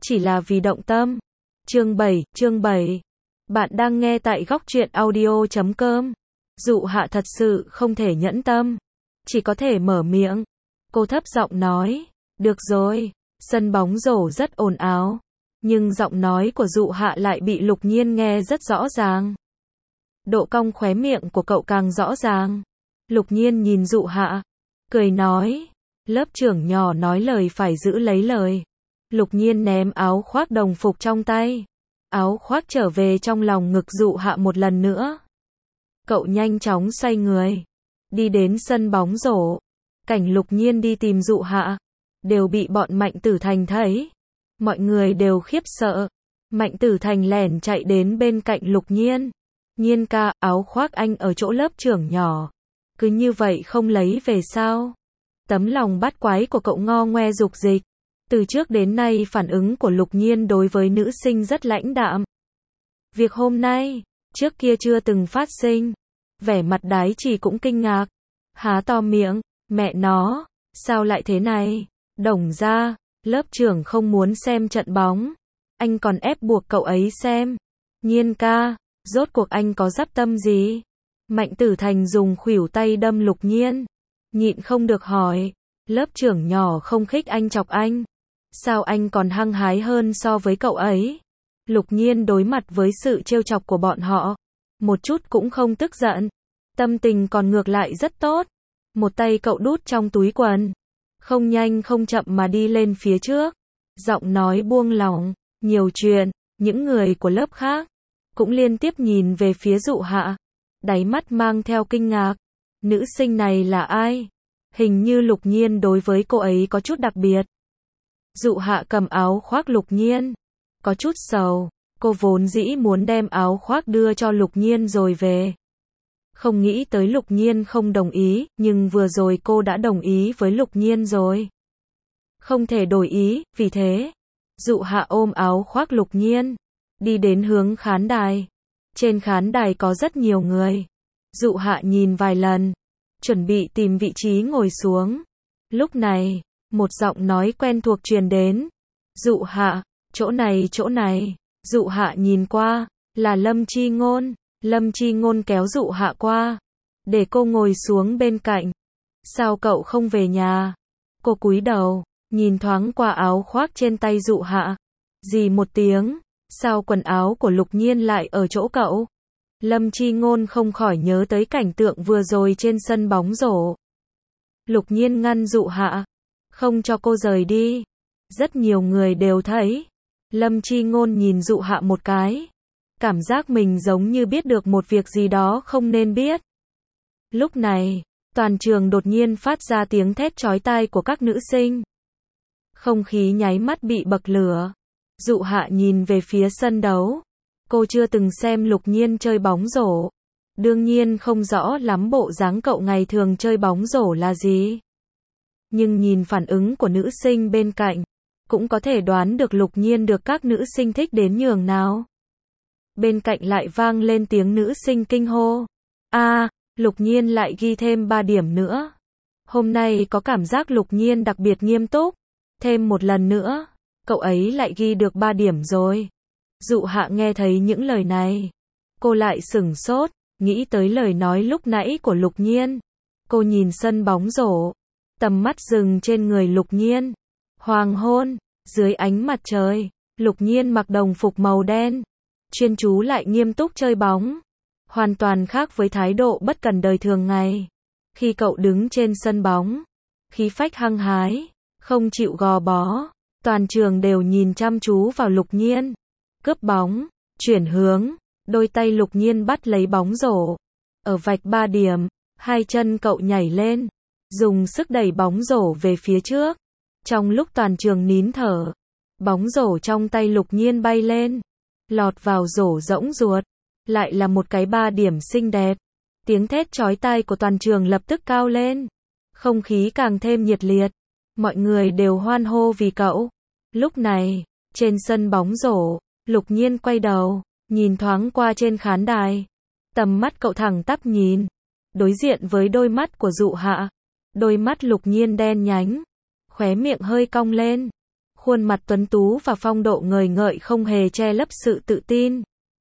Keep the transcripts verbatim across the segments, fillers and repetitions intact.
chỉ là vì động tâm. Chương bảy, chương bảy. Bạn đang nghe tại góc truyện audio chấm com. Dụ Hạ thật sự không thể nhẫn tâm, chỉ có thể mở miệng. Cô thấp giọng nói, được rồi. Sân bóng rổ rất ồn ào, nhưng giọng nói của Dụ Hạ lại bị Lục Nhiên nghe rất rõ ràng. Độ cong khóe miệng của cậu càng rõ ràng. Lục Nhiên nhìn Dụ Hạ, cười nói, lớp trưởng nhỏ nói lời phải giữ lấy lời. Lục Nhiên ném áo khoác đồng phục trong tay. Áo khoác trở về trong lòng ngực Dụ Hạ một lần nữa. Cậu nhanh chóng xoay người, đi đến sân bóng rổ. Cảnh Lục Nhiên đi tìm Dụ Hạ, đều bị bọn Mạnh Tử Thành thấy. Mọi người đều khiếp sợ. Mạnh Tử Thành lẻn chạy đến bên cạnh Lục Nhiên. Nhiên ca, áo khoác anh ở chỗ lớp trưởng nhỏ. Cứ như vậy không lấy về sao? Tấm lòng bắt quái của cậu ngo ngoe dục dịch. Từ trước đến nay phản ứng của Lục Nhiên đối với nữ sinh rất lãnh đạm. Việc hôm nay, trước kia chưa từng phát sinh. Vẻ mặt Đái Chỉ cũng kinh ngạc. Há to miệng, mẹ nó, sao lại thế này? Đồng ra, lớp trưởng không muốn xem trận bóng. Anh còn ép buộc cậu ấy xem. Nhiên ca, rốt cuộc anh có dắp tâm gì? Mạnh Tử Thành dùng khuỷu tay đâm Lục Nhiên. Nhịn không được hỏi, lớp trưởng nhỏ không khích anh chọc anh. Sao anh còn hăng hái hơn so với cậu ấy? Lục Nhiên đối mặt với sự trêu chọc của bọn họ, một chút cũng không tức giận. Tâm tình còn ngược lại rất tốt. Một tay cậu đút trong túi quần, không nhanh không chậm mà đi lên phía trước. Giọng nói buông lỏng, nhiều chuyện. Những người của lớp khác cũng liên tiếp nhìn về phía Dụ Hạ, đáy mắt mang theo kinh ngạc. Nữ sinh này là ai? Hình như Lục Nhiên đối với cô ấy có chút đặc biệt. Dụ Hạ cầm áo khoác Lục Nhiên, có chút sầu. Cô vốn dĩ muốn đem áo khoác đưa cho Lục Nhiên rồi về. Không nghĩ tới Lục Nhiên không đồng ý, nhưng vừa rồi cô đã đồng ý với Lục Nhiên rồi. Không thể đổi ý, vì thế, Dụ Hạ ôm áo khoác Lục Nhiên, đi đến hướng khán đài. Trên khán đài có rất nhiều người. Dụ Hạ nhìn vài lần, chuẩn bị tìm vị trí ngồi xuống. Lúc này, một giọng nói quen thuộc truyền đến. Dụ Hạ, chỗ này chỗ này. Dụ Hạ nhìn qua, là Lâm Chi Ngôn. Lâm Chi Ngôn kéo Dụ Hạ qua, để cô ngồi xuống bên cạnh. Sao cậu không về nhà? Cô cúi đầu, nhìn thoáng qua áo khoác trên tay Dụ Hạ. Gì một tiếng, sao quần áo của Lục Nhiên lại ở chỗ cậu? Lâm Chi Ngôn không khỏi nhớ tới cảnh tượng vừa rồi trên sân bóng rổ. Lục Nhiên ngăn Dụ Hạ, không cho cô rời đi. Rất nhiều người đều thấy. Lâm Chi Ngôn nhìn Dụ Hạ một cái, cảm giác mình giống như biết được một việc gì đó không nên biết. Lúc này, toàn trường đột nhiên phát ra tiếng thét chói tai của các nữ sinh. Không khí nháy mắt bị bậc lửa. Dụ Hạ nhìn về phía sân đấu. Cô chưa từng xem Lục Nhiên chơi bóng rổ, đương nhiên không rõ lắm bộ dáng cậu ngày thường chơi bóng rổ là gì. Nhưng nhìn phản ứng của nữ sinh bên cạnh, cũng có thể đoán được Lục Nhiên được các nữ sinh thích đến nhường nào. Bên cạnh lại vang lên tiếng nữ sinh kinh hô. A, à, Lục Nhiên lại ghi thêm ba điểm nữa. Hôm nay có cảm giác Lục Nhiên đặc biệt nghiêm túc. Thêm một lần nữa, cậu ấy lại ghi được ba điểm rồi. Dụ Hạ nghe thấy những lời này, cô lại sửng sốt, nghĩ tới lời nói lúc nãy của Lục Nhiên. Cô nhìn sân bóng rổ, tầm mắt dừng trên người Lục Nhiên. Hoàng hôn, dưới ánh mặt trời, Lục Nhiên mặc đồng phục màu đen, chuyên chú lại nghiêm túc chơi bóng. Hoàn toàn khác với thái độ bất cần đời thường ngày. Khi cậu đứng trên sân bóng, khí phách hăng hái, không chịu gò bó. Toàn trường đều nhìn chăm chú vào Lục Nhiên. Cướp bóng, chuyển hướng, đôi tay Lục Nhiên bắt lấy bóng rổ. Ở vạch ba điểm, hai chân cậu nhảy lên, dùng sức đẩy bóng rổ về phía trước. Trong lúc toàn trường nín thở, bóng rổ trong tay Lục Nhiên bay lên, lọt vào rổ rỗng ruột. Lại là một cái ba điểm xinh đẹp. Tiếng thét chói tai của toàn trường lập tức cao lên. Không khí càng thêm nhiệt liệt. Mọi người đều hoan hô vì cậu. Lúc này, trên sân bóng rổ, Lục Nhiên quay đầu, nhìn thoáng qua trên khán đài. Tầm mắt cậu thẳng tắp nhìn, đối diện với đôi mắt của Dụ Hạ. Đôi mắt Lục Nhiên đen nhánh, khóe miệng hơi cong lên, Khuôn mặt tuấn tú và phong độ ngời ngợi không hề che lấp sự tự tin.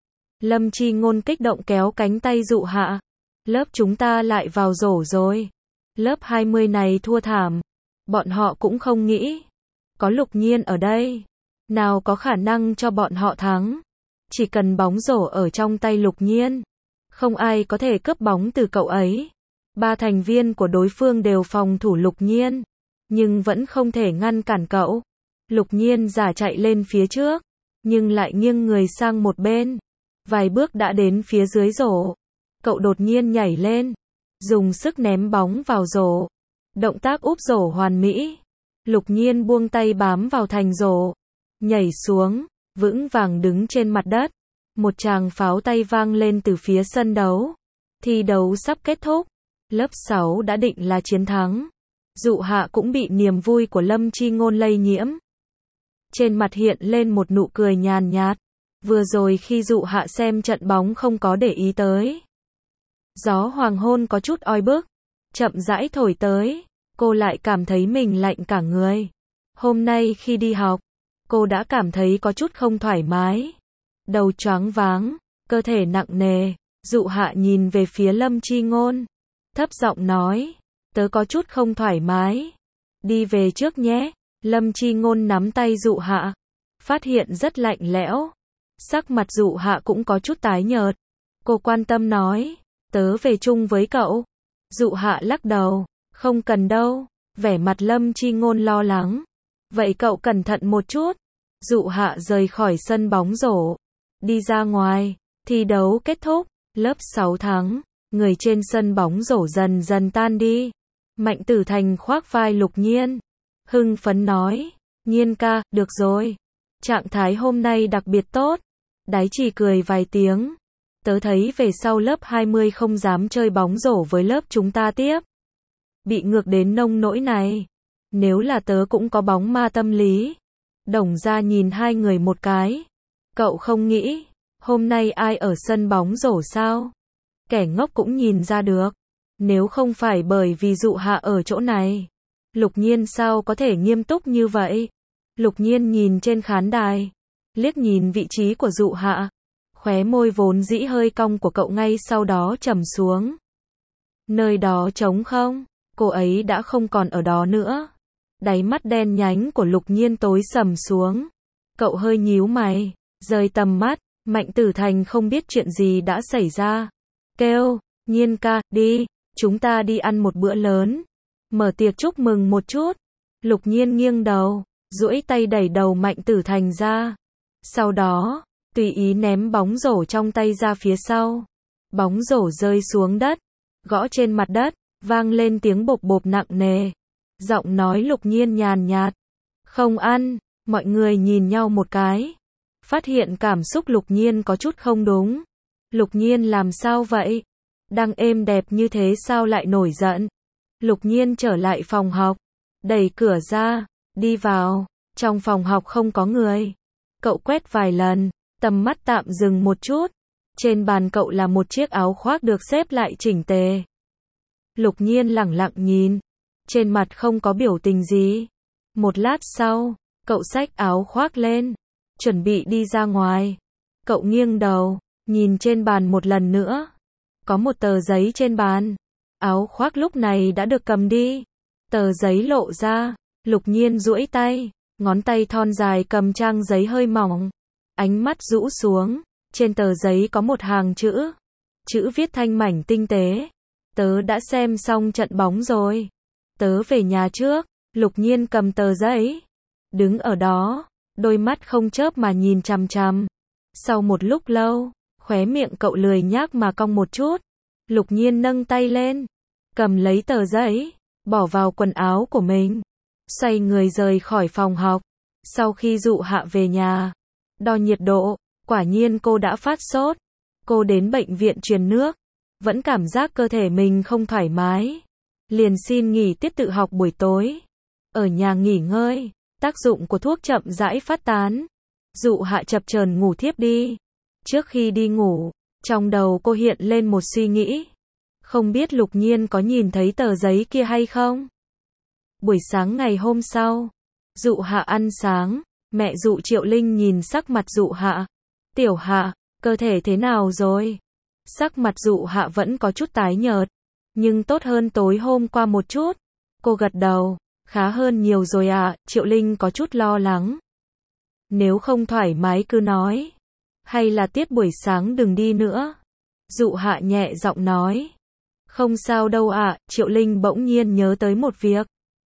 Lâm Chi Ngôn kích động kéo cánh tay Dụ Hạ. Lớp chúng ta lại vào rổ rồi. Lớp hai mươi này thua thảm. Bọn họ cũng không nghĩ. Có Lục Nhiên ở đây. Nào có khả năng cho bọn họ thắng. Chỉ cần bóng rổ ở trong tay Lục Nhiên. Không ai có thể cướp bóng từ cậu ấy. Ba thành viên của đối phương đều phòng thủ Lục Nhiên. Nhưng vẫn không thể ngăn cản cậu. Lục Nhiên giả chạy lên phía trước. Nhưng lại nghiêng người sang một bên. Vài bước đã đến phía dưới rổ. Cậu đột nhiên nhảy lên. Dùng sức ném bóng vào rổ. Động tác úp rổ hoàn mỹ. Lục Nhiên buông tay bám vào thành rổ. Nhảy xuống. Vững vàng đứng trên mặt đất. Một tràng pháo tay vang lên từ phía sân đấu. Thi đấu sắp kết thúc. Lớp sáu đã định là chiến thắng. Dụ Hạ cũng bị niềm vui của Lâm Chi Ngôn lây nhiễm. Trên mặt hiện lên một nụ cười nhàn nhạt. Vừa rồi khi Dụ Hạ xem trận bóng không có để ý tới. Gió hoàng hôn có chút oi bức. Chậm rãi thổi tới. Cô lại cảm thấy mình lạnh cả người. Hôm nay khi đi học, cô đã cảm thấy có chút không thoải mái. Đầu choáng váng, cơ thể nặng nề. Dụ Hạ nhìn về phía Lâm Chi Ngôn. Thấp giọng nói, tớ có chút không thoải mái. Đi về trước nhé. Lâm Chi Ngôn nắm tay Dụ Hạ. Phát hiện rất lạnh lẽo. Sắc mặt Dụ Hạ cũng có chút tái nhợt. Cô quan tâm nói, tớ về chung với cậu. Dụ Hạ lắc đầu, không cần đâu. Vẻ mặt Lâm Chi Ngôn lo lắng. Vậy cậu cẩn thận một chút. Dụ Hạ rời khỏi sân bóng rổ. Đi ra ngoài. Thi đấu kết thúc. Lớp sáu thắng. Người trên sân bóng rổ dần dần tan đi. Mạnh Tử Thành khoác vai Lục Nhiên. Hưng phấn nói, Nhiên ca, được rồi. Trạng thái hôm nay đặc biệt tốt. Đái Chỉ cười vài tiếng. Tớ thấy về sau lớp hai mươi không dám chơi bóng rổ với lớp chúng ta tiếp. Bị ngược đến nông nỗi này. Nếu là tớ cũng có bóng ma tâm lý. Đồng Gia nhìn hai người một cái. Cậu không nghĩ, hôm nay ai ở sân bóng rổ sao? Kẻ ngốc cũng nhìn ra được. Nếu không phải bởi vì Dụ Hạ ở chỗ này, Lục Nhiên sao có thể nghiêm túc như vậy? Lục Nhiên nhìn trên khán đài, liếc nhìn vị trí của Dụ Hạ. Khóe môi vốn dĩ hơi cong của cậu ngay sau đó trầm xuống. Nơi đó trống không? Cô ấy đã không còn ở đó nữa. Đáy mắt đen nhánh của Lục Nhiên tối sầm xuống. Cậu hơi nhíu mày, rời tầm mắt. Mạnh Tử Thành không biết chuyện gì đã xảy ra. Kêu, Nhiên ca, đi, chúng ta đi ăn một bữa lớn. Mở tiệc chúc mừng một chút. Lục Nhiên nghiêng đầu, duỗi tay đẩy đầu Mạnh Tử Thành ra. Sau đó, tùy ý ném bóng rổ trong tay ra phía sau. Bóng rổ rơi xuống đất, gõ trên mặt đất, vang lên tiếng bộp bộp nặng nề. Giọng nói Lục Nhiên nhàn nhạt. Không ăn, mọi người nhìn nhau một cái. Phát hiện cảm xúc Lục Nhiên có chút không đúng. Lục Nhiên làm sao vậy? Đang êm đẹp như thế sao lại nổi giận? Lục Nhiên trở lại phòng học, đẩy cửa ra, đi vào. Trong phòng học không có người. Cậu quét vài lần, tầm mắt tạm dừng một chút. Trên bàn cậu là một chiếc áo khoác được xếp lại chỉnh tề. Lục Nhiên lẳng lặng nhìn. Trên mặt không có biểu tình gì. Một lát sau, cậu xách áo khoác lên, chuẩn bị đi ra ngoài. Cậu nghiêng đầu, nhìn trên bàn một lần nữa. Có một tờ giấy trên bàn. Áo khoác lúc này đã được cầm đi. Tờ giấy lộ ra. Lục Nhiên duỗi tay. Ngón tay thon dài cầm trang giấy hơi mỏng. Ánh mắt rũ xuống. Trên tờ giấy có một hàng chữ. Chữ viết thanh mảnh tinh tế. Tớ đã xem xong trận bóng rồi. Tớ về nhà trước. Lục Nhiên cầm tờ giấy. Đứng ở đó. Đôi mắt không chớp mà nhìn chằm chằm. Sau một lúc lâu, khóe miệng cậu lười nhác mà cong một chút. Lục Nhiên nâng tay lên, cầm lấy tờ giấy, bỏ vào quần áo của mình. Xoay người rời khỏi phòng học. Sau khi Dụ Hạ về nhà, đo nhiệt độ, quả nhiên cô đã phát sốt. Cô đến bệnh viện truyền nước, vẫn cảm giác cơ thể mình không thoải mái. Liền xin nghỉ tiết tự học buổi tối. Ở nhà nghỉ ngơi, tác dụng của thuốc chậm rãi phát tán. Dụ Hạ chập chờn ngủ thiếp đi. Trước khi đi ngủ, trong đầu cô hiện lên một suy nghĩ. Không biết Lục Nhiên có nhìn thấy tờ giấy kia hay không? Buổi sáng ngày hôm sau, Dụ Hạ ăn sáng, mẹ Dụ Triệu Linh nhìn sắc mặt Dụ Hạ. Tiểu Hạ, cơ thể thế nào rồi? Sắc mặt Dụ Hạ vẫn có chút tái nhợt, nhưng tốt hơn tối hôm qua một chút. Cô gật đầu, khá hơn nhiều rồi ạ. Triệu Linh có chút lo lắng. Nếu không thoải mái cứ nói. Hay là tiết buổi sáng đừng đi nữa. Dụ Hạ nhẹ giọng nói. Không sao đâu ạ. Triệu Linh bỗng nhiên nhớ tới một việc.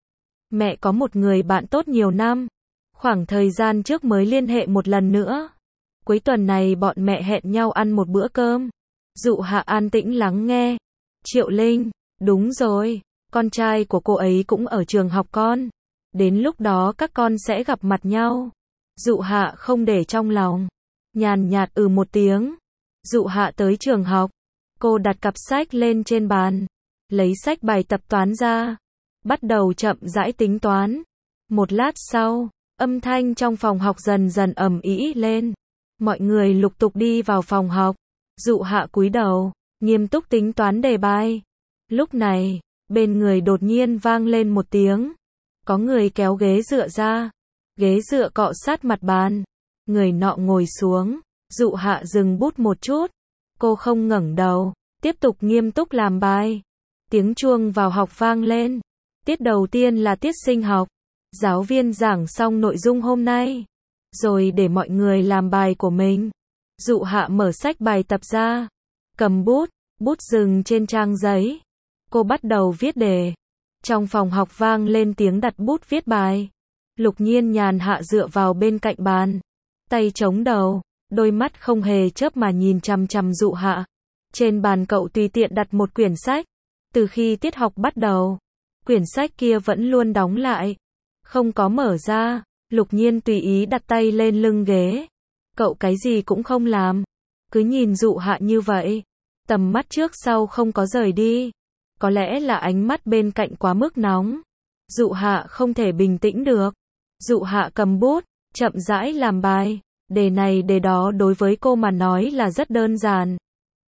Mẹ có một người bạn tốt nhiều năm. Khoảng thời gian trước mới liên hệ một lần nữa. Cuối tuần này bọn mẹ hẹn nhau ăn một bữa cơm. Dụ Hạ an tĩnh lắng nghe. Triệu Linh, đúng rồi, con trai của cô ấy cũng ở trường học con. Đến lúc đó các con sẽ gặp mặt nhau. Dụ Hạ không để trong lòng. Nhàn nhạt ừ một tiếng. Dụ Hạ tới trường học. Cô đặt cặp sách lên trên bàn. Lấy sách bài tập toán ra. Bắt đầu chậm rãi tính toán. Một lát sau, âm thanh trong phòng học dần dần ầm ĩ lên. Mọi người lục tục đi vào phòng học. Dụ Hạ cúi đầu, nghiêm túc tính toán đề bài. Lúc này, bên người đột nhiên vang lên một tiếng. Có người kéo ghế dựa ra. Ghế dựa cọ sát mặt bàn. Người nọ ngồi xuống. Dụ Hạ dừng bút một chút. Cô không ngẩng đầu, tiếp tục nghiêm túc làm bài. Tiếng chuông vào học vang lên. Tiết đầu tiên là tiết sinh học. Giáo viên giảng xong nội dung hôm nay. Rồi để mọi người làm bài của mình. Dụ Hạ mở sách bài tập ra. Cầm bút, bút dừng trên trang giấy. Cô bắt đầu viết đề. Trong phòng học vang lên tiếng đặt bút viết bài. Lục Nhiên nhàn hạ dựa vào bên cạnh bàn. Tay chống đầu, đôi mắt không hề chớp mà nhìn chằm chằm Dụ Hạ. Trên bàn cậu tùy tiện đặt một quyển sách. Từ khi tiết học bắt đầu, quyển sách kia vẫn luôn đóng lại. Không có mở ra. Lục Nhiên tùy ý đặt tay lên lưng ghế. Cậu cái gì cũng không làm. Cứ nhìn Dụ Hạ như vậy. Tầm mắt trước sau không có rời đi. Có lẽ là ánh mắt bên cạnh quá mức nóng. Dụ Hạ không thể bình tĩnh được. Dụ Hạ cầm bút, chậm rãi làm bài. Đề này đề đó đối với cô mà nói là rất đơn giản.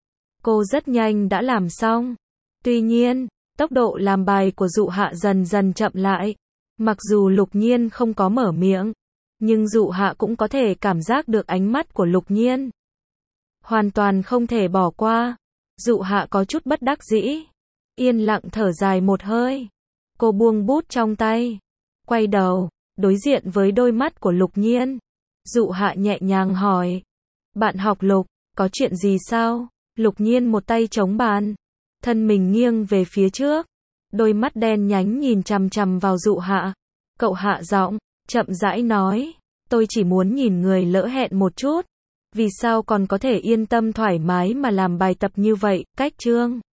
Cô rất nhanh đã làm xong. Tuy nhiên, tốc độ làm bài của Dụ Hạ dần dần chậm lại. Mặc dù Lục Nhiên không có mở miệng, nhưng Dụ Hạ cũng có thể cảm giác được ánh mắt của Lục Nhiên. Hoàn toàn không thể bỏ qua. Dụ Hạ có chút bất đắc dĩ. Yên lặng thở dài một hơi. Cô buông bút trong tay. Quay đầu, đối diện với đôi mắt của Lục Nhiên. Dụ Hạ nhẹ nhàng hỏi. Bạn học Lục, có chuyện gì sao? Lục Nhiên một tay chống bàn. Thân mình nghiêng về phía trước. Đôi mắt đen nhánh nhìn chằm chằm vào Dụ Hạ. Cậu hạ giọng, chậm rãi nói. Tôi chỉ muốn nhìn người lỡ hẹn một chút. Vì sao còn có thể yên tâm thoải mái mà làm bài tập như vậy, cách chương.